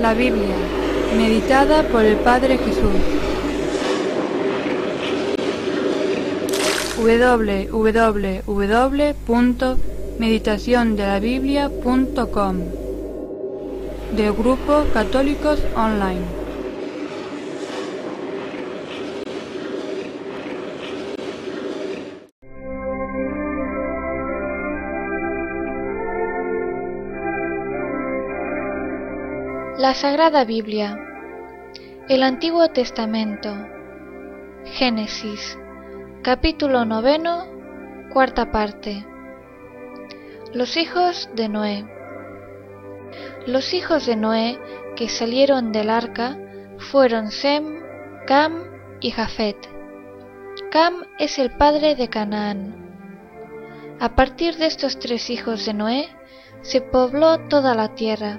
La Biblia, meditada por el Padre Jesús. www.meditaciondelabiblia.com del Grupo Católicos Online. La Sagrada Biblia, el Antiguo Testamento, Génesis, capítulo 9, cuarta parte. Los hijos de Noé. Los hijos de Noé que salieron del arca fueron Sem, Cam y Jafet. Cam es el padre de Canaán. A partir de estos tres hijos de Noé se pobló toda la tierra.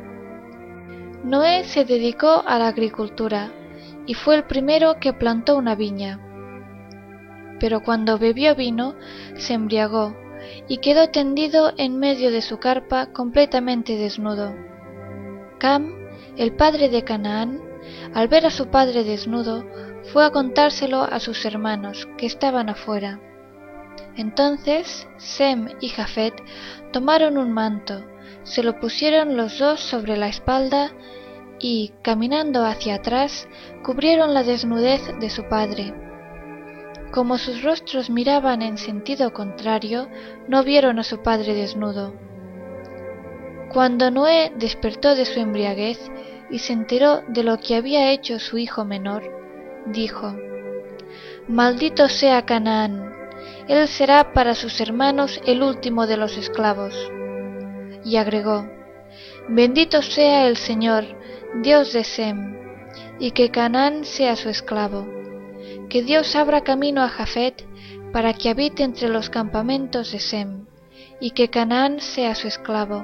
Noé se dedicó a la agricultura y fue el primero que plantó una viña. Pero cuando bebió vino, se embriagó y quedó tendido en medio de su carpa completamente desnudo. Cam, el padre de Canaán, al ver a su padre desnudo, fue a contárselo a sus hermanos que estaban afuera. Entonces Sem y Jafet tomaron un manto, se lo pusieron los dos sobre la espalda y, caminando hacia atrás, cubrieron la desnudez de su padre. Como sus rostros miraban en sentido contrario, no vieron a su padre desnudo. Cuando Noé despertó de su embriaguez y se enteró de lo que había hecho su hijo menor, dijo: «Maldito sea Canaán, él será para sus hermanos el último de los esclavos». Y agregó: «Bendito sea el Señor, Dios de Sem, y que Canaán sea su esclavo. Que Dios abra camino a Jafet para que habite entre los campamentos de Sem, y que Canaán sea su esclavo».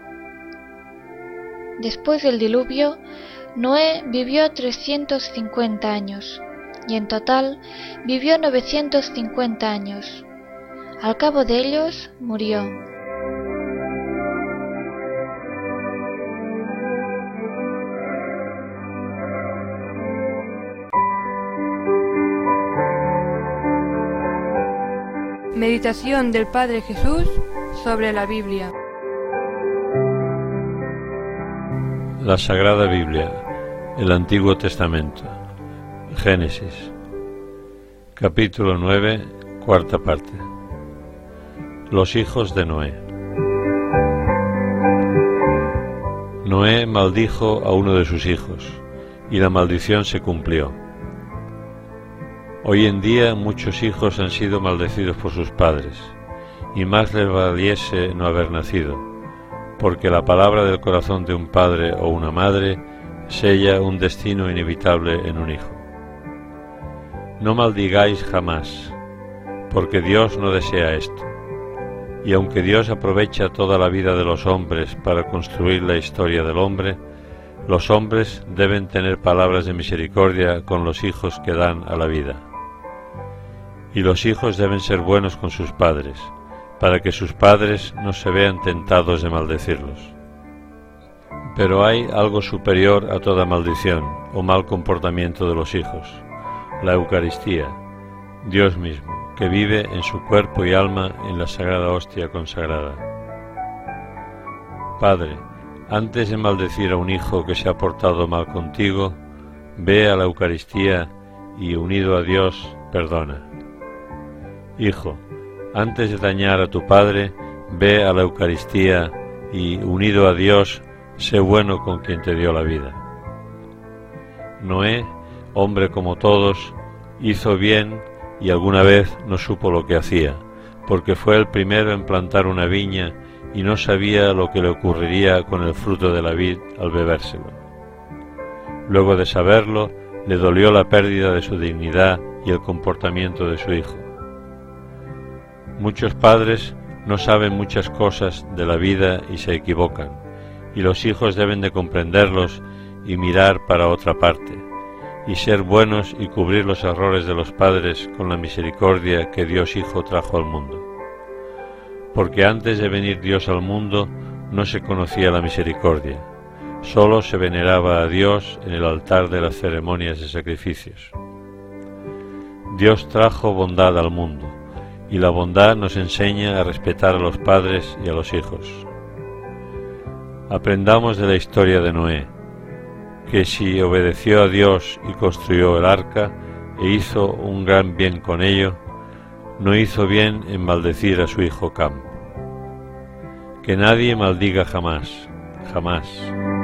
Después del diluvio, Noé vivió 350 años, y en total vivió 950 años. Al cabo de ellos murió. Meditación del Padre Jesús sobre la Biblia. La Sagrada Biblia, el Antiguo Testamento, Génesis, capítulo 9, cuarta parte. Los hijos de Noé. Noé maldijo a uno de sus hijos, y la maldición se cumplió. Hoy en día muchos hijos han sido maldecidos por sus padres, y más les valiese no haber nacido, porque la palabra del corazón de un padre o una madre sella un destino inevitable en un hijo. No maldigáis jamás, porque Dios no desea esto, y aunque Dios aprovecha toda la vida de los hombres para construir la historia del hombre, los hombres deben tener palabras de misericordia con los hijos que dan a la vida. Y los hijos deben ser buenos con sus padres, para que sus padres no se vean tentados de maldecirlos. Pero hay algo superior a toda maldición o mal comportamiento de los hijos: la Eucaristía, Dios mismo, que vive en su cuerpo y alma en la sagrada hostia consagrada. Padre, antes de maldecir a un hijo que se ha portado mal contigo, ve a la Eucaristía y, unido a Dios, perdona. Hijo, antes de dañar a tu padre, ve a la Eucaristía y, unido a Dios, sé bueno con quien te dio la vida. Noé, hombre como todos, hizo bien y alguna vez no supo lo que hacía, porque fue el primero en plantar una viña y no sabía lo que le ocurriría con el fruto de la vid al bebérselo. Luego de saberlo, le dolió la pérdida de su dignidad y el comportamiento de su hijo. Muchos padres no saben muchas cosas de la vida y se equivocan, y los hijos deben de comprenderlos y mirar para otra parte, y ser buenos y cubrir los errores de los padres con la misericordia que Dios Hijo trajo al mundo. Porque antes de venir Dios al mundo no se conocía la misericordia, Solo se veneraba a Dios en el altar de las ceremonias de sacrificios. Dios trajo bondad al mundo, y la bondad nos enseña a respetar a los padres y a los hijos. Aprendamos de la historia de Noé, que si obedeció a Dios y construyó el arca e hizo un gran bien con ello, no hizo bien en maldecir a su hijo Cam. Que nadie maldiga jamás, jamás.